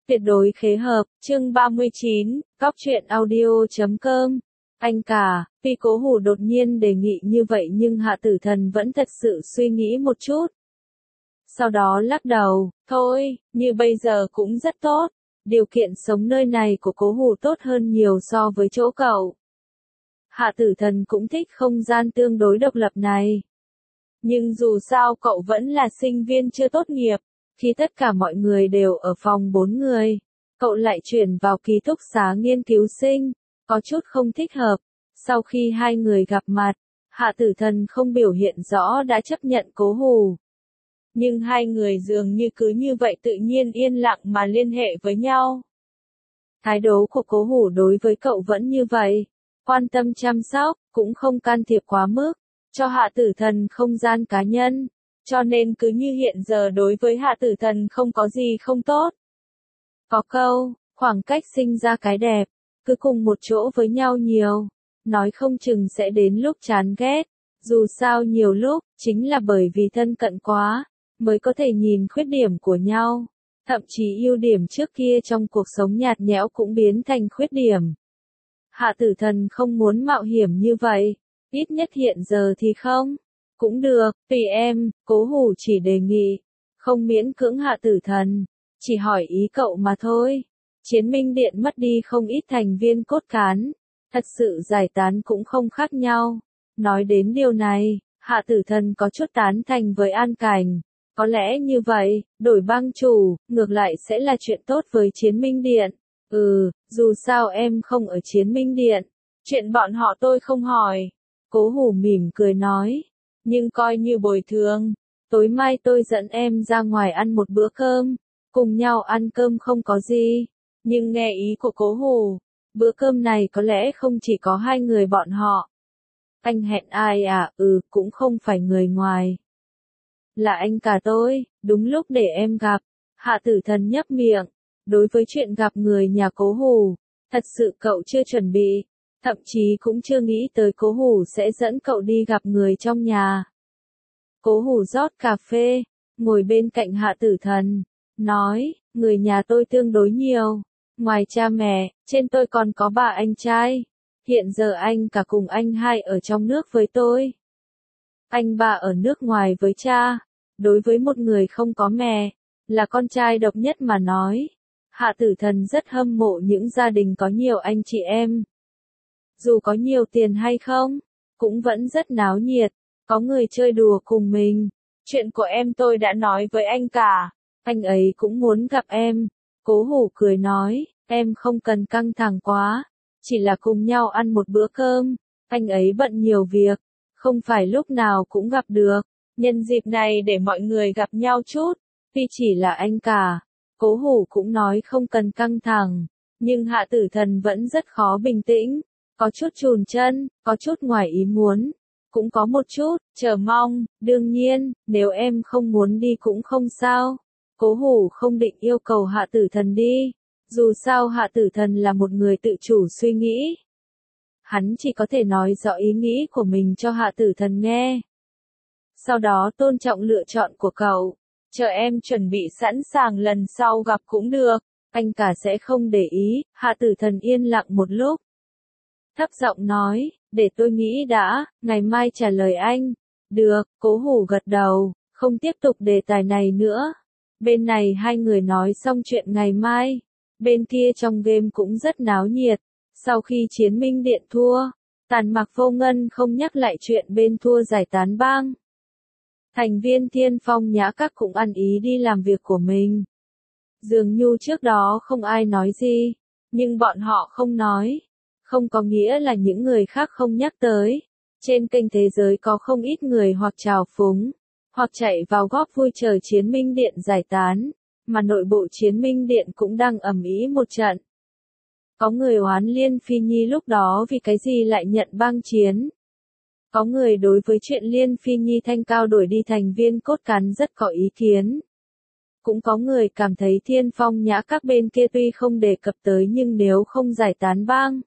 Tuyệt đối khế hợp, chương 39, Góc truyện audio.com. Anh cả, tuy Cố Hủ đột nhiên đề nghị như vậy nhưng Hạ Tử Thần vẫn thật sự suy nghĩ một chút. Sau đó lắc đầu, thôi, như bây giờ cũng rất tốt. Điều kiện sống nơi này của Cố Hủ tốt hơn nhiều so với chỗ cậu. Hạ Tử Thần cũng thích không gian tương đối độc lập này. Nhưng dù sao cậu vẫn là sinh viên chưa tốt nghiệp. Khi tất cả mọi người đều ở phòng 4 người, cậu lại chuyển vào ký túc xá nghiên cứu sinh, có chút không thích hợp. Sau khi hai người gặp mặt, Hạ Tử Thần không biểu hiện rõ đã chấp nhận Cố Hủ. Nhưng hai người dường như cứ như vậy tự nhiên yên lặng mà liên hệ với nhau. Thái độ của Cố Hủ đối với cậu vẫn như vậy, quan tâm chăm sóc, cũng không can thiệp quá mức, cho Hạ Tử Thần không gian cá nhân. Cho nên cứ như hiện giờ đối với Hạ Tử Thần không có gì không tốt. Có câu, khoảng cách sinh ra cái đẹp, cứ cùng một chỗ với nhau nhiều, nói không chừng sẽ đến lúc chán ghét. Dù sao nhiều lúc, chính là bởi vì thân cận quá, mới có thể nhìn khuyết điểm của nhau. Thậm chí ưu điểm trước kia trong cuộc sống nhạt nhẽo cũng biến thành khuyết điểm. Hạ Tử Thần không muốn mạo hiểm như vậy, ít nhất hiện giờ thì không. Cũng được, tùy em, Cố Hủ chỉ đề nghị, không miễn cưỡng Hạ Tử Thần, chỉ hỏi ý cậu mà thôi. Chiến Minh Điện mất đi không ít thành viên cốt cán, thật sự giải tán cũng không khác nhau. Nói đến điều này, Hạ Tử Thần có chút tán thành với An Cảnh. Có lẽ như vậy, đổi bang chủ, ngược lại sẽ là chuyện tốt với Chiến Minh Điện. Dù sao em không ở Chiến Minh Điện, chuyện bọn họ tôi không hỏi. Cố Hủ mỉm cười nói. Nhưng coi như bồi thường, tối mai tôi dẫn em ra ngoài ăn một bữa cơm, cùng nhau ăn cơm không có gì. Nhưng nghe ý của Cố Hủ, bữa cơm này có lẽ không chỉ có hai người bọn họ. Anh hẹn ai à? Cũng không phải người ngoài. Là anh cả tôi, đúng lúc để em gặp. Hạ Tử Thần nhấp miệng, đối với chuyện gặp người nhà Cố Hủ, thật sự cậu chưa chuẩn bị. Thậm chí cũng chưa nghĩ tới Cố Hủ sẽ dẫn cậu đi gặp người trong nhà. Cố Hủ rót cà phê, ngồi bên cạnh Hạ Tử Thần, nói, người nhà tôi tương đối nhiều. Ngoài cha mẹ, trên tôi còn có bà anh trai. Hiện giờ anh cả cùng anh hai ở trong nước với tôi. Anh ba ở nước ngoài với cha. Đối với một người không có mẹ, là con trai độc nhất mà nói. Hạ Tử Thần rất hâm mộ những gia đình có nhiều anh chị em. Dù có nhiều tiền hay không, cũng vẫn rất náo nhiệt, có người chơi đùa cùng mình. Chuyện của em tôi đã nói với anh cả, anh ấy cũng muốn gặp em. Cố Hủ cười nói, em không cần căng thẳng quá, chỉ là cùng nhau ăn một bữa cơm. Anh ấy bận nhiều việc, không phải lúc nào cũng gặp được. Nhân dịp này để mọi người gặp nhau chút, tuy chỉ là anh cả. Cố Hủ cũng nói không cần căng thẳng, nhưng Hạ Tử Thần vẫn rất khó bình tĩnh. Có chút chùn chân, có chút ngoài ý muốn, cũng có một chút chờ mong. Đương nhiên, nếu em không muốn đi cũng không sao. Cố Hủ không định yêu cầu Hạ Tử Thần đi. Dù sao Hạ Tử Thần là một người tự chủ suy nghĩ. Hắn chỉ có thể nói rõ ý nghĩ của mình cho Hạ Tử Thần nghe. Sau đó tôn trọng lựa chọn của cậu. Chờ em chuẩn bị sẵn sàng lần sau gặp cũng được. Anh cả sẽ không để ý. Hạ Tử Thần yên lặng một lúc. Thấp giọng nói, để tôi nghĩ đã, ngày mai trả lời anh. Được, Cố Hủ gật đầu, không tiếp tục đề tài này nữa. Bên này hai người nói xong chuyện ngày mai. Bên kia trong game cũng rất náo nhiệt. Sau khi Chiến Minh Điện thua, Tàn Mặc Vô Ngân không nhắc lại chuyện bên thua giải tán bang. Thành viên Thiên Phong Nhã Các cũng ăn ý đi làm việc của mình. Dường như trước đó không ai nói gì, nhưng bọn họ không nói. Không có nghĩa là những người khác không nhắc tới. Trên kênh thế giới có không ít người hoặc trào phúng, hoặc chạy vào góp vui chờ Chiến Minh Điện giải tán, mà nội bộ Chiến Minh Điện cũng đang ầm ĩ một trận. Có người oán Liên Phi Nhi lúc đó vì cái gì lại nhận bang chiến. Có người đối với chuyện Liên Phi Nhi thanh cao đổi đi thành viên cốt cán rất có ý kiến. Cũng có người cảm thấy Thiên Phong Nhã Các bên kia tuy không đề cập tới nhưng nếu không giải tán bang,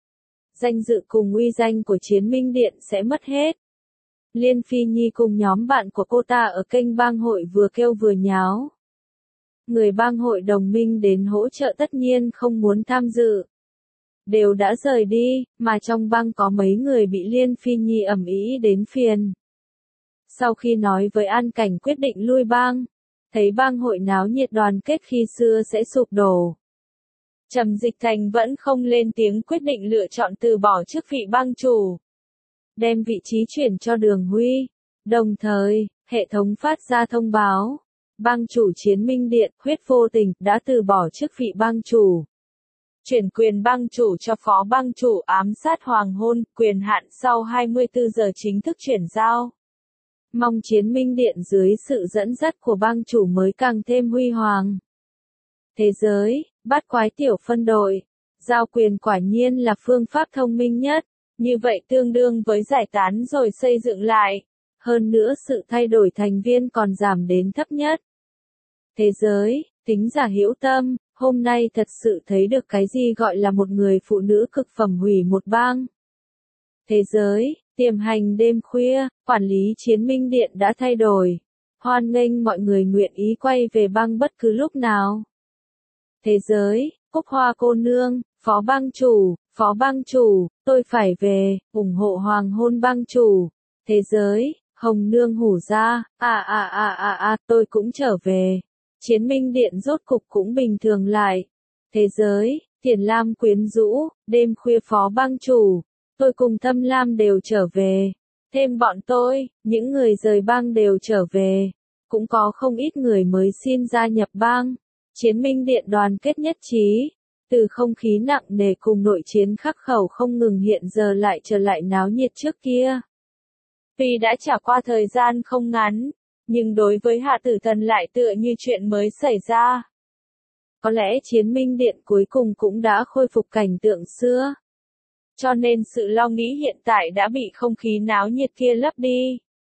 danh dự cùng uy danh của Chiến Minh Điện sẽ mất hết. Liên Phi Nhi cùng nhóm bạn của cô ta ở kênh bang hội vừa kêu vừa nháo. người bang hội đồng minh đến hỗ trợ tất nhiên không muốn tham dự. Đều đã rời đi, mà trong bang có mấy người bị Liên Phi Nhi ầm ĩ đến phiền. Sau khi nói với An Cảnh quyết định lui bang, thấy bang hội náo nhiệt đoàn kết khi xưa sẽ sụp đổ. Trầm Dịch Thành vẫn không lên tiếng quyết định lựa chọn từ bỏ chức vị bang chủ. Đem vị trí chuyển cho Đường Huy. Đồng thời, hệ thống phát ra thông báo. Bang chủ Chiến Minh Điện, Huyết Vô Tình, đã từ bỏ chức vị bang chủ. Chuyển quyền bang chủ cho phó bang chủ ám sát hoàng hôn, quyền hạn sau 24 giờ chính thức chuyển giao. Mong Chiến Minh Điện dưới sự dẫn dắt của bang chủ mới càng thêm huy hoàng. Thế giới, bát quái tiểu phân đội. Giao quyền quả nhiên là phương pháp thông minh nhất, như vậy tương đương với giải tán rồi xây dựng lại. Hơn nữa sự thay đổi thành viên còn giảm đến thấp nhất. Thế giới, tính giả hữu tâm, hôm nay thật sự thấy được cái gì gọi là một người phụ nữ cực phẩm hủy một bang. Thế giới, tiềm hành đêm khuya, quản lý Chiến Minh Điện đã thay đổi. Hoan nghênh mọi người nguyện ý quay về bang bất cứ lúc nào. Thế giới, Cúc Hoa cô nương, phó bang chủ, tôi phải về, ủng hộ hoàng hôn bang chủ. Thế giới, Hồng nương hủ ra, tôi cũng trở về. Chiến Minh Điện rốt cục cũng bình thường lại. Thế giới, Thiền Lam quyến rũ, đêm khuya phó bang chủ, tôi cùng Thâm Lam đều trở về. Thêm bọn tôi, những người rời bang đều trở về. Cũng có không ít người mới xin gia nhập bang. Chiến Minh Điện đoàn kết nhất trí. Từ không khí nặng nề cùng nội chiến khắc khẩu không ngừng hiện giờ lại trở lại náo nhiệt trước kia. Tuy đã trải qua thời gian không ngắn, nhưng đối với Hạ Tử Thần lại tựa như chuyện mới xảy ra. Có lẽ Chiến Minh Điện cuối cùng cũng đã khôi phục cảnh tượng xưa. Cho nên sự lo nghĩ hiện tại đã bị không khí náo nhiệt kia lấp đi.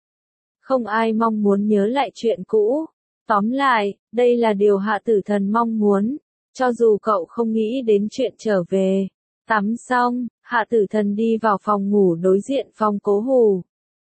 Không ai mong muốn nhớ lại chuyện cũ. Tóm lại, đây là điều Hạ Tử Thần mong muốn, cho dù cậu không nghĩ đến chuyện trở về. Tắm xong, Hạ Tử Thần đi vào phòng ngủ đối diện phòng Cố Hù.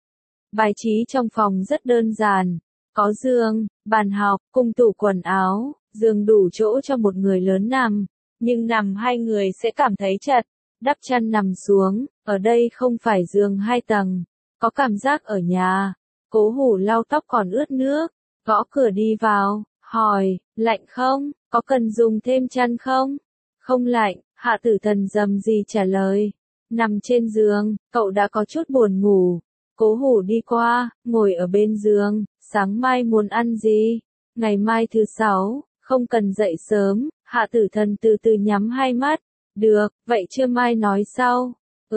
Bài trí trong phòng rất đơn giản, có giường, bàn học, cùng tủ quần áo, giường đủ chỗ cho một người lớn nằm, nhưng nằm hai người sẽ cảm thấy chật. Đắp chăn nằm xuống, ở đây không phải giường hai tầng, có cảm giác ở nhà. Cố Hù lau tóc còn ướt nước, gõ cửa đi vào, hỏi, lạnh không, có cần dùng thêm chăn không? Không lạnh, Hạ Tử Thần rầm rì trả lời. Nằm trên giường, cậu đã có chút buồn ngủ. Cố Hù đi qua, ngồi ở bên giường, sáng mai muốn ăn gì? Ngày mai thứ sáu, không cần dậy sớm. Hạ Tử Thần từ từ nhắm hai mắt. Được, vậy trưa mai nói sau.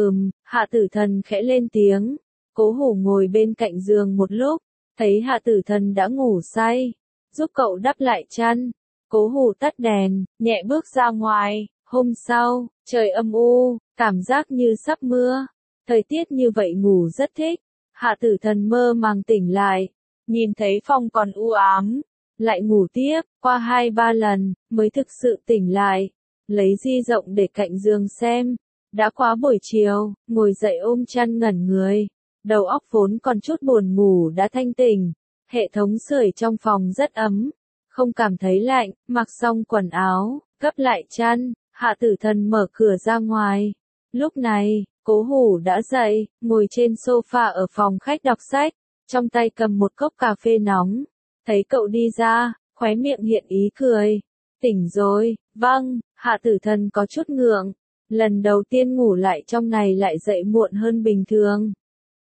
Hạ Tử Thần khẽ lên tiếng. Cố Hù ngồi bên cạnh giường một lúc, thấy Hạ Tử Thần đã ngủ say, giúp cậu đắp lại chăn. Cố Hù tắt đèn, nhẹ bước ra ngoài. Hôm sau, trời âm u, cảm giác như sắp mưa. Thời tiết như vậy ngủ rất thích. Hạ Tử Thần mơ màng tỉnh lại, nhìn thấy phòng còn u ám, lại ngủ tiếp, qua 2-3 lần, mới thực sự tỉnh lại. Lấy di rộng để cạnh giường xem. Đã quá buổi chiều, ngồi dậy ôm chăn ngẩn người. Đầu óc vốn còn chút buồn ngủ đã thanh tỉnh. Hệ thống sưởi trong phòng rất ấm. Không cảm thấy lạnh, mặc xong quần áo, gấp lại chăn, Hạ Tử Thần mở cửa ra ngoài. Lúc này, Cố Hù đã dậy, ngồi trên sofa ở phòng khách đọc sách, trong tay cầm một cốc cà phê nóng. Thấy cậu đi ra, khóe miệng hiện ý cười. Tỉnh rồi, vâng, Hạ Tử Thần có chút ngượng. Lần đầu tiên ngủ lại trong này lại dậy muộn hơn bình thường.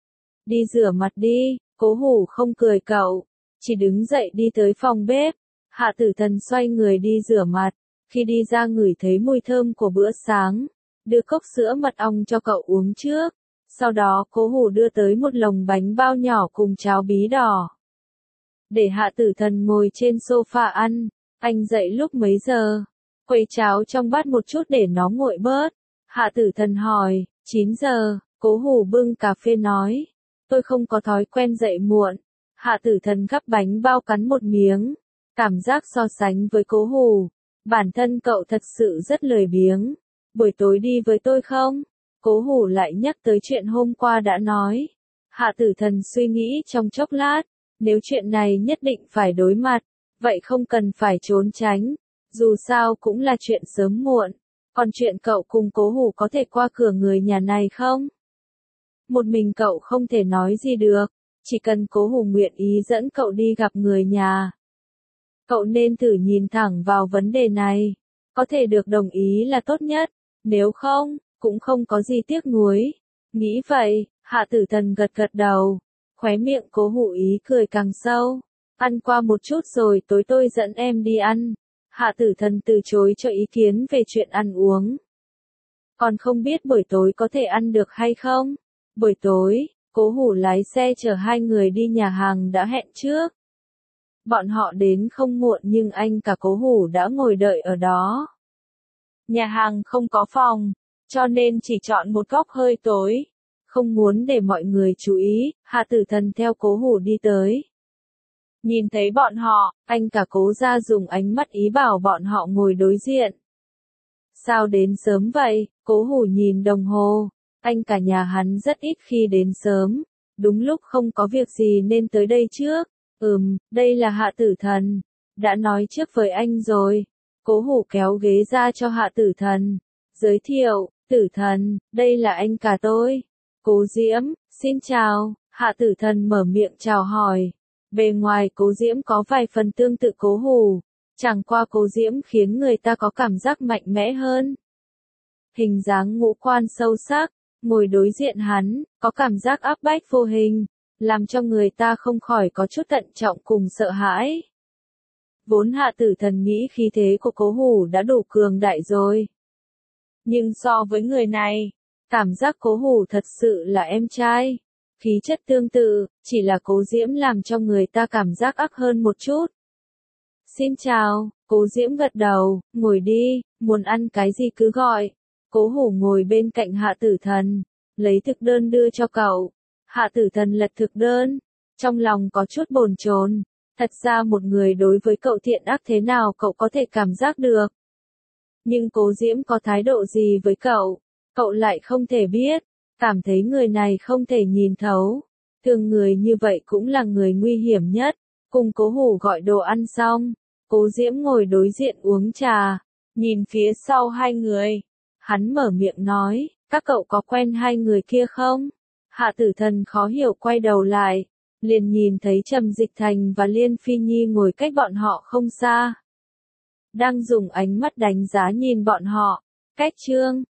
Đi rửa mặt đi, Cố Hù không cười cậu, chỉ đứng dậy đi tới phòng bếp. Hạ Tử Thần xoay người đi rửa mặt, khi đi ra ngửi thấy mùi thơm của bữa sáng, đưa cốc sữa mật ong cho cậu uống trước. Sau đó Cố Hù đưa tới một lồng bánh bao nhỏ cùng cháo bí đỏ. Để Hạ Tử Thần ngồi trên sofa ăn, anh dậy lúc mấy giờ? Quấy cháo trong bát một chút để nó nguội bớt. Hạ Tử Thần hỏi, 9 giờ, Cố Hù bưng cà phê nói. Tôi không có thói quen dậy muộn. Hạ Tử Thần gắp bánh bao cắn một miếng. Cảm giác so sánh với Cố Hù, bản thân cậu thật sự rất lười biếng. Buổi tối đi với tôi không? Cố Hù lại nhắc tới chuyện hôm qua đã nói. Hạ Tử Thần suy nghĩ trong chốc lát. Nếu chuyện này nhất định phải đối mặt, vậy không cần phải trốn tránh, dù sao cũng là chuyện sớm muộn, còn chuyện cậu cùng Cố Hủ có thể qua cửa người nhà này không? Một mình cậu không thể nói gì được, chỉ cần Cố Hủ nguyện ý dẫn cậu đi gặp người nhà. Cậu nên thử nhìn thẳng vào vấn đề này, có thể được đồng ý là tốt nhất, nếu không, cũng không có gì tiếc nuối. Nghĩ vậy, Hạ Tử Thần gật gật đầu, khóe miệng Cố Hủ ý cười càng sâu. Ăn qua một chút rồi tối tôi dẫn em đi ăn. Hạ Tử Thần từ chối cho ý kiến về chuyện ăn uống. Còn không biết buổi tối có thể ăn được hay không? Buổi tối, Cố Hủ lái xe chở hai người đi nhà hàng đã hẹn trước. Bọn họ đến không muộn nhưng anh cả Cố Hủ đã ngồi đợi ở đó. Nhà hàng không có phòng, cho nên chỉ chọn một góc hơi tối. Không muốn để mọi người chú ý, Hạ Tử Thần theo Cố Hủ đi tới. Nhìn thấy bọn họ, anh cả Cố gia dùng ánh mắt ý bảo bọn họ ngồi đối diện. Sao đến sớm vậy? Cố Hủ nhìn đồng hồ. Anh cả nhà hắn rất ít khi đến sớm. Đúng lúc không có việc gì nên tới đây trước. Đây là Hạ Tử Thần. Đã nói trước với anh rồi. Cố Hủ kéo ghế ra cho Hạ Tử Thần. Giới thiệu, Tử Thần, đây là anh cả tôi. Cố Diễm, xin chào. Hạ Tử Thần mở miệng chào hỏi. Bề ngoài Cố Diễm có vài phần tương tự Cố Hủ. Chẳng qua Cố Diễm khiến người ta có cảm giác mạnh mẽ hơn. Hình dáng ngũ quan sâu sắc, ngồi đối diện hắn, có cảm giác áp bách vô hình, làm cho người ta không khỏi có chút thận trọng cùng sợ hãi. Vốn Hạ Tử Thần nghĩ khí thế của Cố Hủ đã đủ cường đại rồi. Nhưng so với người này, cảm giác Cố Hủ thật sự là em trai. Khí chất tương tự, chỉ là Cố Diễm làm cho người ta cảm giác ác hơn một chút. Xin chào, Cố Diễm gật đầu, ngồi đi, muốn ăn cái gì cứ gọi. Cố Hủ ngồi bên cạnh Hạ Tử Thần, lấy thực đơn đưa cho cậu. Hạ Tử Thần lật thực đơn, trong lòng có chút bồn chồn. Thật ra một người đối với cậu thiện ác thế nào cậu có thể cảm giác được. Nhưng Cố Diễm có thái độ gì với cậu lại không thể biết. Cảm thấy người này không thể nhìn thấu. Thường người như vậy cũng là người nguy hiểm nhất. Cùng Cố Hủ gọi đồ ăn xong, Cố Diễm ngồi đối diện uống trà, nhìn phía sau hai người. Hắn mở miệng nói, các cậu có quen hai người kia không? Hạ Tử Thần khó hiểu quay đầu lại, liền nhìn thấy Trầm Dịch Thành và Liên Phi Nhi ngồi cách bọn họ không xa. Đang dùng ánh mắt đánh giá nhìn bọn họ. Cách chương